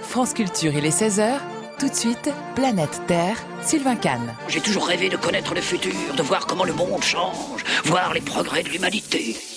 France Culture, il est 16h. Tout de suite, Planète Terre, Sylvain Kahn. J'ai toujours rêvé de connaître le futur, de voir comment le monde change, voir les progrès de l'humanité.